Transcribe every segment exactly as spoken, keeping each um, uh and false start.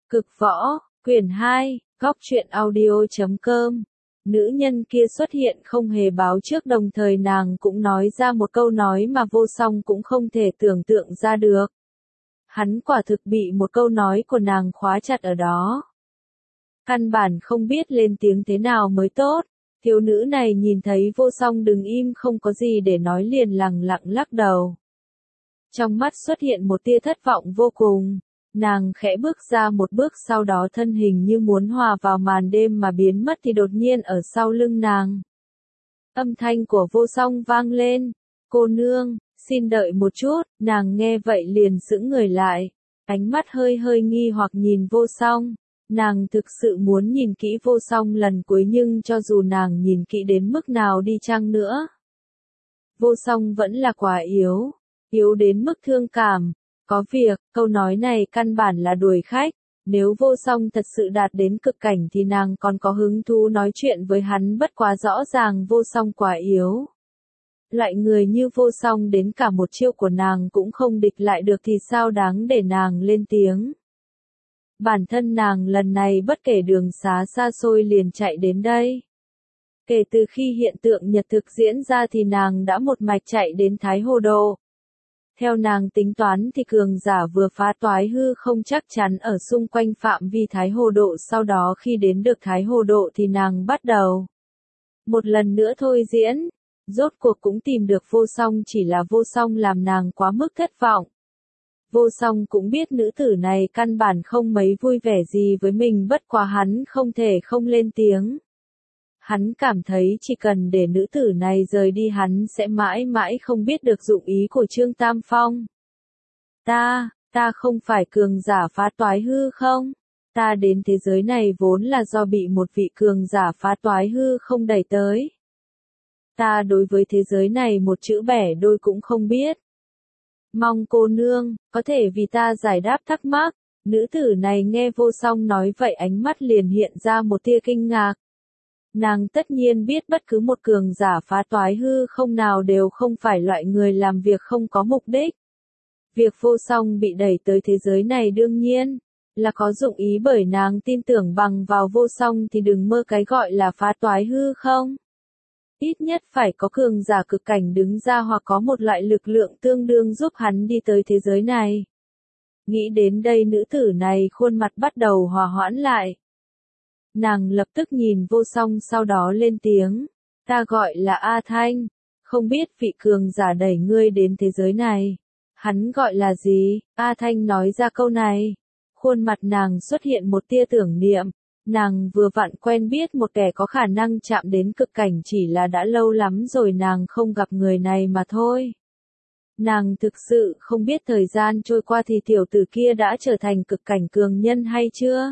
Cực võ, quyển hai, góc truyện audio chấm com. Nữ nhân kia xuất hiện không hề báo trước, đồng thời nàng cũng nói ra một câu nói mà Vô Song cũng không thể tưởng tượng ra được. Hắn quả thực bị một câu nói của nàng khóa chặt ở đó. Căn bản không biết lên tiếng thế nào mới tốt. Thiếu nữ này nhìn thấy Vô Song đứng im không có gì để nói liền lẳng lặng lắc đầu. Trong mắt xuất hiện một tia thất vọng vô cùng. Nàng khẽ bước ra một bước, sau đó thân hình như muốn hòa vào màn đêm mà biến mất thì đột nhiên ở sau lưng nàng. Âm thanh của Vô Song vang lên. Cô nương, xin đợi một chút. Nàng nghe vậy liền sững người lại. Ánh mắt hơi hơi nghi hoặc nhìn Vô Song. Nàng thực sự muốn nhìn kỹ Vô Song lần cuối, nhưng cho dù nàng nhìn kỹ đến mức nào đi chăng nữa, Vô Song vẫn là quá yếu. Yếu đến mức thương cảm. Có việc, câu nói này căn bản là đuổi khách. Nếu Vô Song thật sự đạt đến cực cảnh thì nàng còn có hứng thú nói chuyện với hắn, bất quá rõ ràng Vô Song quá yếu. Loại người như Vô Song đến cả một chiêu của nàng cũng không địch lại được thì sao đáng để nàng lên tiếng. Bản thân nàng lần này bất kể đường xá xa xôi liền chạy đến đây. Kể từ khi hiện tượng nhật thực diễn ra thì nàng đã một mạch chạy đến Thái Hồ Độ. Theo nàng tính toán thì cường giả vừa phá toái hư không chắc chắn ở xung quanh phạm vi Thái Hồ Độ, sau đó khi đến được Thái Hồ Độ thì nàng bắt đầu một lần nữa thôi diễn. Rốt cuộc cũng tìm được Vô Song, chỉ là Vô Song làm nàng quá mức thất vọng. Vô Song cũng biết nữ tử này căn bản không mấy vui vẻ gì với mình, bất quá hắn không thể không lên tiếng. Hắn cảm thấy chỉ cần để nữ tử này rời đi hắn sẽ mãi mãi không biết được dụng ý của Trương Tam Phong. Ta, ta không phải cường giả phá toái hư không? Ta đến thế giới này vốn là do bị một vị cường giả phá toái hư không đẩy tới. Ta đối với thế giới này một chữ bẻ đôi cũng không biết. Mong cô nương, có thể vì ta giải đáp thắc mắc. Nữ tử này nghe Vô Song nói vậy ánh mắt liền hiện ra một tia kinh ngạc. Nàng tất nhiên biết bất cứ một cường giả phá toái hư không nào đều không phải loại người làm việc không có mục đích. Việc Vô Song bị đẩy tới thế giới này đương nhiên là có dụng ý, bởi nàng tin tưởng bằng vào Vô Song thì đừng mơ cái gọi là phá toái hư không. Ít nhất phải có cường giả cực cảnh đứng ra hoặc có một loại lực lượng tương đương giúp hắn đi tới thế giới này. Nghĩ đến đây nữ tử này khuôn mặt bắt đầu hòa hoãn lại. Nàng lập tức nhìn Vô Song sau đó lên tiếng. Ta gọi là A Thanh. Không biết vị cường giả đẩy ngươi đến thế giới này. Hắn gọi là gì? A Thanh nói ra câu này. Khuôn mặt nàng xuất hiện một tia tưởng niệm. Nàng vừa vặn quen biết một kẻ có khả năng chạm đến cực cảnh, chỉ là đã lâu lắm rồi nàng không gặp người này mà thôi. Nàng thực sự không biết thời gian trôi qua thì tiểu tử kia đã trở thành cực cảnh cường nhân hay chưa?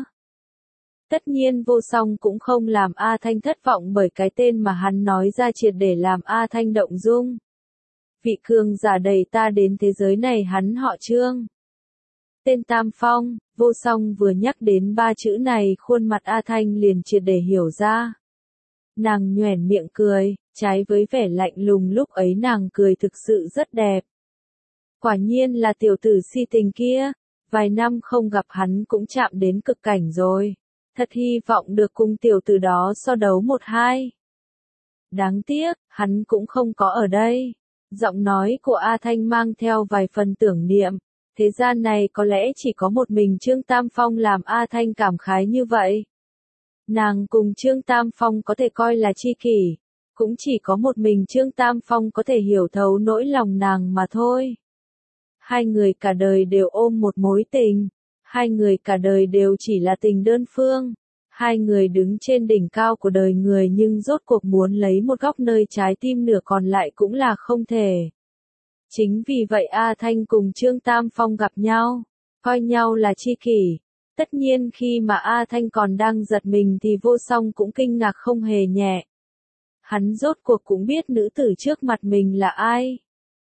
Tất nhiên Vô Song cũng không làm A Thanh thất vọng, bởi cái tên mà hắn nói ra triệt để làm A Thanh động dung. Vị cường giả đẩy ta đến thế giới này hắn họ Trương. Tên Tam Phong. Vô Song vừa nhắc đến ba chữ này khuôn mặt A Thanh liền triệt để hiểu ra. Nàng nhoẻn miệng cười, trái với vẻ lạnh lùng lúc ấy nàng cười thực sự rất đẹp. Quả nhiên là tiểu tử si tình kia, vài năm không gặp hắn cũng chạm đến cực cảnh rồi. Thật hy vọng được cùng tiểu tử đó so đấu một hai. Đáng tiếc, hắn cũng không có ở đây. Giọng nói của A Thanh mang theo vài phần tưởng niệm. Thế gian này có lẽ chỉ có một mình Trương Tam Phong làm A Thanh cảm khái như vậy. Nàng cùng Trương Tam Phong có thể coi là tri kỷ. Cũng chỉ có một mình Trương Tam Phong có thể hiểu thấu nỗi lòng nàng mà thôi. Hai người cả đời đều ôm một mối tình. Hai người cả đời đều chỉ là tình đơn phương. Hai người đứng trên đỉnh cao của đời người nhưng rốt cuộc muốn lấy một góc nơi trái tim nửa còn lại cũng là không thể. Chính vì vậy A Thanh cùng Trương Tam Phong gặp nhau, coi nhau là tri kỷ. Tất nhiên khi mà A Thanh còn đang giật mình thì Vô Song cũng kinh ngạc không hề nhẹ. Hắn rốt cuộc cũng biết nữ tử trước mặt mình là ai.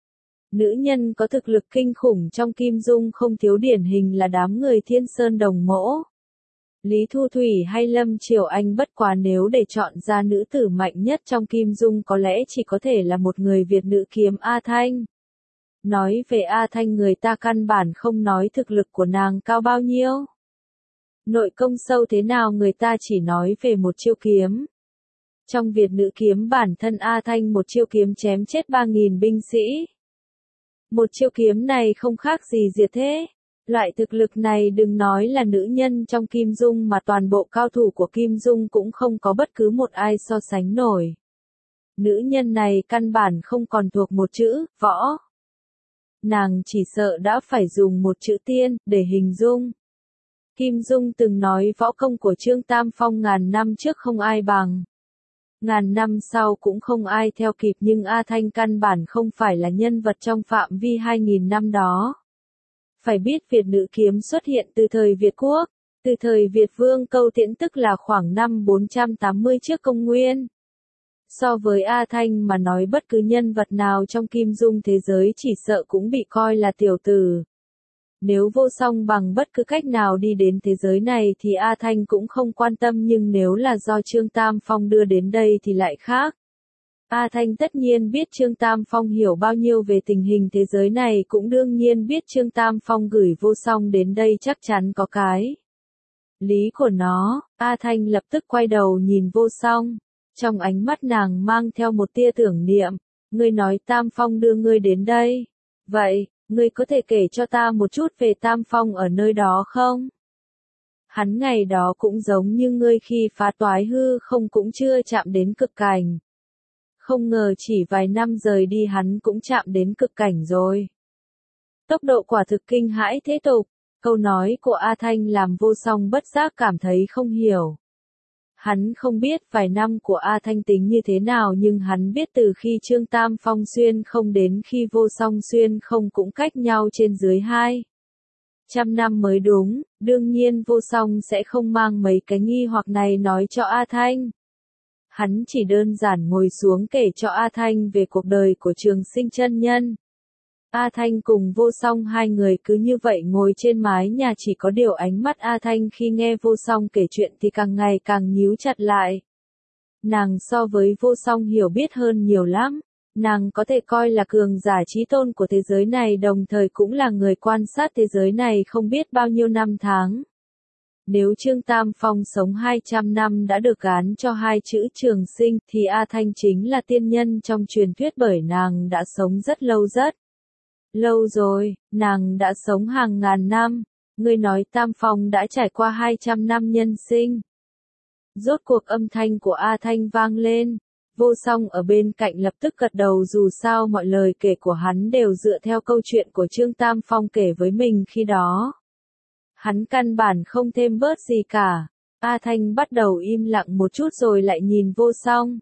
Nữ nhân có thực lực kinh khủng trong Kim Dung không thiếu, điển hình là đám người Thiên Sơn Đồng Mỗ. Lý Thu Thủy hay Lâm Triều Anh, bất quá nếu để chọn ra nữ tử mạnh nhất trong Kim Dung có lẽ chỉ có thể là một người Việt nữ kiếm A Thanh. Nói về A Thanh người ta căn bản không nói thực lực của nàng cao bao nhiêu. Nội công sâu thế nào người ta chỉ nói về một chiêu kiếm. Trong Việt nữ kiếm bản thân A Thanh một chiêu kiếm chém chết ba nghìn binh sĩ. Một chiêu kiếm này không khác gì diệt thế. Loại thực lực này đừng nói là nữ nhân trong Kim Dung mà toàn bộ cao thủ của Kim Dung cũng không có bất cứ một ai so sánh nổi. Nữ nhân này căn bản không còn thuộc một chữ, võ. Nàng chỉ sợ đã phải dùng một chữ tiên, để hình dung. Kim Dung từng nói võ công của Trương Tam Phong ngàn năm trước không ai bằng. Ngàn năm sau cũng không ai theo kịp nhưng A Thanh căn bản không phải là nhân vật trong phạm vi hai nghìn năm đó. Phải biết Việt nữ kiếm xuất hiện từ thời Việt Quốc, từ thời Việt Vương Câu Tiễn tức là khoảng năm bốn trăm tám mươi trước công nguyên. So với A Thanh mà nói bất cứ nhân vật nào trong Kim Dung thế giới chỉ sợ cũng bị coi là tiểu tử. Nếu Vô Song bằng bất cứ cách nào đi đến thế giới này thì A Thanh cũng không quan tâm nhưng nếu là do Trương Tam Phong đưa đến đây thì lại khác. A Thanh tất nhiên biết Trương Tam Phong hiểu bao nhiêu về tình hình thế giới này cũng đương nhiên biết Trương Tam Phong gửi Vô Song đến đây chắc chắn có cái lý của nó. A Thanh lập tức quay đầu nhìn Vô Song. Trong ánh mắt nàng mang theo một tia tưởng niệm. Ngươi nói Tam Phong đưa ngươi đến đây. Vậy, ngươi có thể kể cho ta một chút về Tam Phong ở nơi đó không? Hắn ngày đó cũng giống như ngươi khi phá toái hư không cũng chưa chạm đến cực cảnh. Không ngờ chỉ vài năm rời đi hắn cũng chạm đến cực cảnh rồi. Tốc độ quả thực kinh hãi thế tục. Câu nói của A Thanh làm Vô Song bất giác cảm thấy không hiểu. Hắn không biết vài năm của A Thanh tính như thế nào nhưng hắn biết từ khi Trương Tam Phong xuyên không đến khi Vô Song xuyên không cũng cách nhau trên dưới hai trăm năm mới đúng, đương nhiên Vô Song sẽ không mang mấy cái nghi hoặc này nói cho A Thanh. Hắn chỉ đơn giản ngồi xuống kể cho A Thanh về cuộc đời của Trường Sinh chân nhân. A Thanh cùng Vô Song hai người cứ như vậy ngồi trên mái nhà chỉ có điều ánh mắt A Thanh khi nghe Vô Song kể chuyện thì càng ngày càng nhíu chặt lại. Nàng so với Vô Song hiểu biết hơn nhiều lắm. Nàng có thể coi là cường giả chí tôn của thế giới này đồng thời cũng là người quan sát thế giới này không biết bao nhiêu năm tháng. Nếu Trương Tam Phong sống hai trăm năm đã được gán cho hai chữ Trường Sinh thì A Thanh chính là tiên nhân trong truyền thuyết bởi nàng đã sống rất lâu rất lâu rồi, nàng đã sống hàng ngàn năm. Ngươi nói Tam Phong đã trải qua hai trăm năm nhân sinh. Rốt cuộc âm thanh của A Thanh vang lên. Vô Song ở bên cạnh lập tức gật đầu dù sao mọi lời kể của hắn đều dựa theo câu chuyện của Trương Tam Phong kể với mình khi đó. Hắn căn bản không thêm bớt gì cả. A Thanh bắt đầu im lặng một chút rồi lại nhìn Vô Song.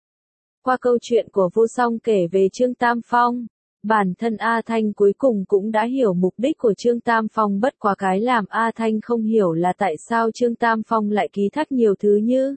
Qua câu chuyện của Vô Song kể về Trương Tam Phong, bản thân A Thanh cuối cùng cũng đã hiểu mục đích của Trương Tam Phong bất quá cái làm A Thanh không hiểu là tại sao Trương Tam Phong lại ký thác nhiều thứ như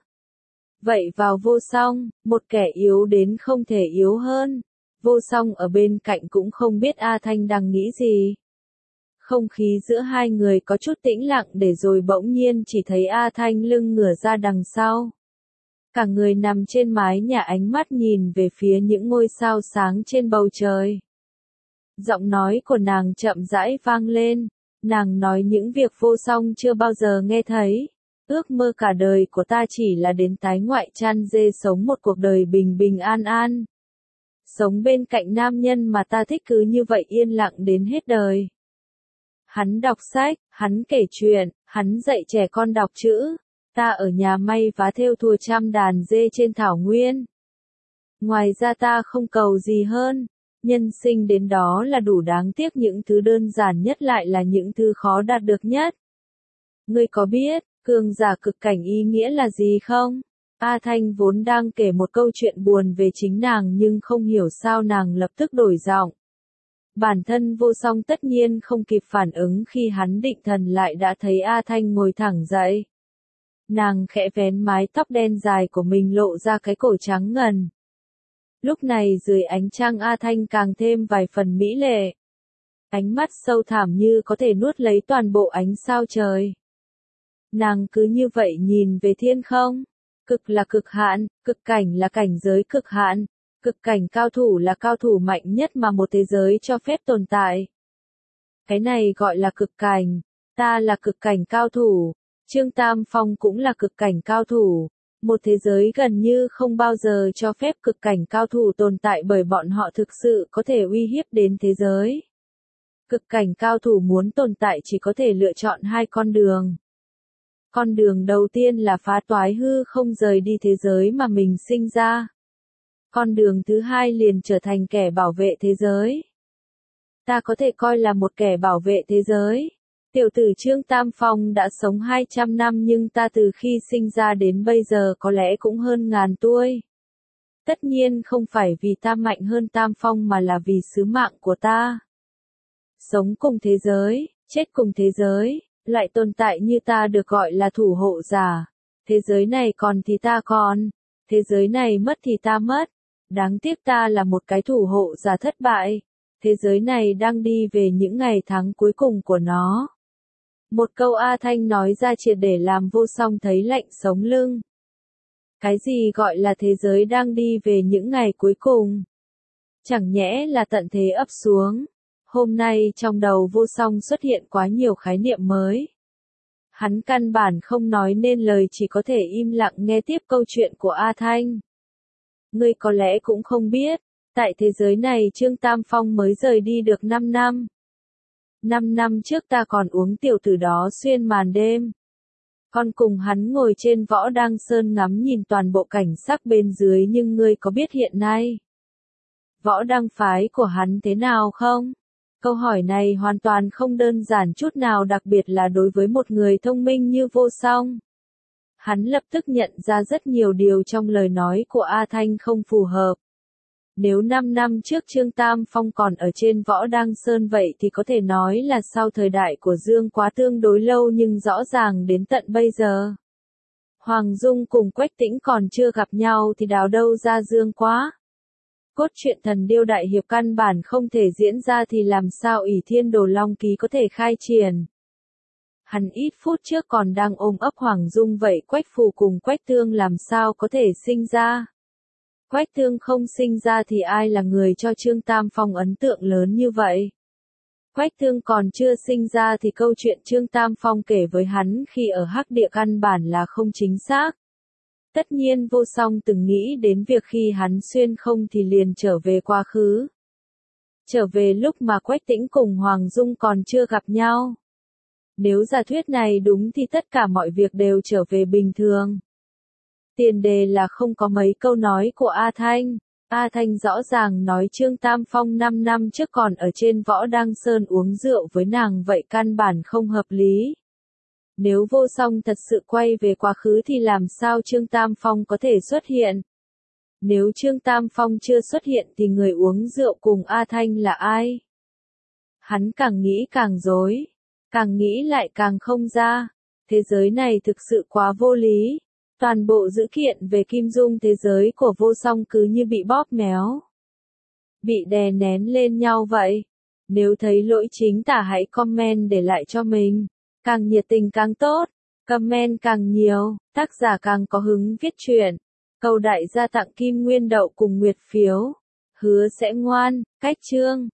vậy vào Vô Song, một kẻ yếu đến không thể yếu hơn. Vô Song ở bên cạnh cũng không biết A Thanh đang nghĩ gì. Không khí giữa hai người có chút tĩnh lặng để rồi bỗng nhiên chỉ thấy A Thanh lưng ngửa ra đằng sau. Cả người nằm trên mái nhà ánh mắt nhìn về phía những ngôi sao sáng trên bầu trời. Giọng nói của nàng chậm rãi vang lên. Nàng nói những việc Vô Song chưa bao giờ nghe thấy. Ước mơ cả đời của ta chỉ là đến tái ngoại chăn dê sống một cuộc đời bình bình an an. Sống bên cạnh nam nhân mà ta thích cứ như vậy yên lặng đến hết đời. Hắn đọc sách, hắn kể chuyện, hắn dạy trẻ con đọc chữ. Ta ở nhà may vá thêu thùa trăm đàn dê trên thảo nguyên. Ngoài ra ta không cầu gì hơn. Nhân sinh đến đó là đủ đáng tiếc những thứ đơn giản nhất lại là những thứ khó đạt được nhất. Ngươi có biết, cường giả cực cảnh ý nghĩa là gì không? A Thanh vốn đang kể một câu chuyện buồn về chính nàng nhưng không hiểu sao nàng lập tức đổi giọng. Bản thân Vô Song tất nhiên không kịp phản ứng khi hắn định thần lại đã thấy A Thanh ngồi thẳng dậy. Nàng khẽ vén mái tóc đen dài của mình lộ ra cái cổ trắng ngần. Lúc này dưới ánh trăng A Thanh càng thêm vài phần mỹ lệ. Ánh mắt sâu thẳm như có thể nuốt lấy toàn bộ ánh sao trời. Nàng cứ như vậy nhìn về thiên không. Cực là cực hạn, cực cảnh là cảnh giới cực hạn. Cực cảnh cao thủ là cao thủ mạnh nhất mà một thế giới cho phép tồn tại. Cái này gọi là cực cảnh. Ta là cực cảnh cao thủ. Trương Tam Phong cũng là cực cảnh cao thủ. Một thế giới gần như không bao giờ cho phép cực cảnh cao thủ tồn tại bởi bọn họ thực sự có thể uy hiếp đến thế giới. Cực cảnh cao thủ muốn tồn tại chỉ có thể lựa chọn hai con đường. Con đường đầu tiên là phá toái hư không rời đi thế giới mà mình sinh ra. Con đường thứ hai liền trở thành kẻ bảo vệ thế giới. Ta có thể coi là một kẻ bảo vệ thế giới. Tiểu tử Trương Tam Phong đã sống hai trăm năm nhưng ta từ khi sinh ra đến bây giờ có lẽ cũng hơn ngàn tuổi. Tất nhiên không phải vì ta mạnh hơn Tam Phong mà là vì sứ mạng của ta. Sống cùng thế giới, chết cùng thế giới, loại tồn tại như ta được gọi là thủ hộ giả. Thế giới này còn thì ta còn, thế giới này mất thì ta mất. Đáng tiếc ta là một cái thủ hộ giả thất bại. Thế giới này đang đi về những ngày tháng cuối cùng của nó. Một câu A Thanh nói ra triệt để làm Vô Song thấy lạnh sống lưng. Cái gì gọi là thế giới đang đi về những ngày cuối cùng? Chẳng nhẽ là tận thế ấp xuống. Hôm nay trong đầu Vô Song xuất hiện quá nhiều khái niệm mới. Hắn căn bản không nói nên lời, chỉ có thể im lặng nghe tiếp câu chuyện của A Thanh. Ngươi có lẽ cũng không biết, tại thế giới này Trương Tam Phong mới rời đi được năm năm. năm năm trước ta còn uống tiểu tử đó xuyên màn đêm. Còn cùng hắn ngồi trên võ đăng sơn ngắm nhìn toàn bộ cảnh sắc bên dưới, nhưng ngươi có biết hiện nay võ đăng phái của hắn thế nào không? Câu hỏi này hoàn toàn không đơn giản chút nào, đặc biệt là đối với một người thông minh như Vô Song. Hắn lập tức nhận ra rất nhiều điều trong lời nói của A Thanh không phù hợp. Nếu năm năm trước Trương Tam Phong còn ở trên võ đăng sơn vậy thì có thể nói là sau thời đại của Dương Quá tương đối lâu, nhưng rõ ràng đến tận bây giờ Hoàng Dung cùng Quách Tĩnh còn chưa gặp nhau thì đào đâu ra Dương Quá. Cốt truyện Thần Điêu Đại Hiệp căn bản không thể diễn ra thì làm sao ỷ Thiên Đồ Long Ký có thể khai triển. Hắn ít phút trước còn đang ôm ấp Hoàng Dung, vậy Quách Phù cùng Quách Tương làm sao có thể sinh ra? Quách Tương không sinh ra thì ai là người cho Trương Tam Phong ấn tượng lớn như vậy? Quách Tương còn chưa sinh ra thì câu chuyện Trương Tam Phong kể với hắn khi ở Hắc Địa căn bản là không chính xác. Tất nhiên Vô Song từng nghĩ đến việc khi hắn xuyên không thì liền trở về quá khứ. Trở về lúc mà Quách Tĩnh cùng Hoàng Dung còn chưa gặp nhau. Nếu giả thuyết này đúng thì tất cả mọi việc đều trở về bình thường. Tiền đề là không có mấy câu nói của A Thanh. A Thanh rõ ràng nói Trương Tam Phong năm năm trước còn ở trên võ đăng sơn uống rượu với nàng, vậy căn bản không hợp lý. Nếu Vô Song thật sự quay về quá khứ thì làm sao Trương Tam Phong có thể xuất hiện? Nếu Trương Tam Phong chưa xuất hiện thì người uống rượu cùng A Thanh là ai? Hắn càng nghĩ càng rối, càng nghĩ lại càng không ra. Thế giới này thực sự quá vô lý. Toàn bộ dữ kiện về Kim Dung thế giới của Vô Song cứ như bị bóp méo, bị đè nén lên nhau vậy. Nếu thấy lỗi chính tả hãy comment để lại cho mình. Càng nhiệt tình càng tốt, comment càng nhiều, tác giả càng có hứng viết truyện. Cầu đại gia tặng Kim Nguyên Đậu cùng Nguyệt phiếu. Hứa sẽ ngoan, cách chương.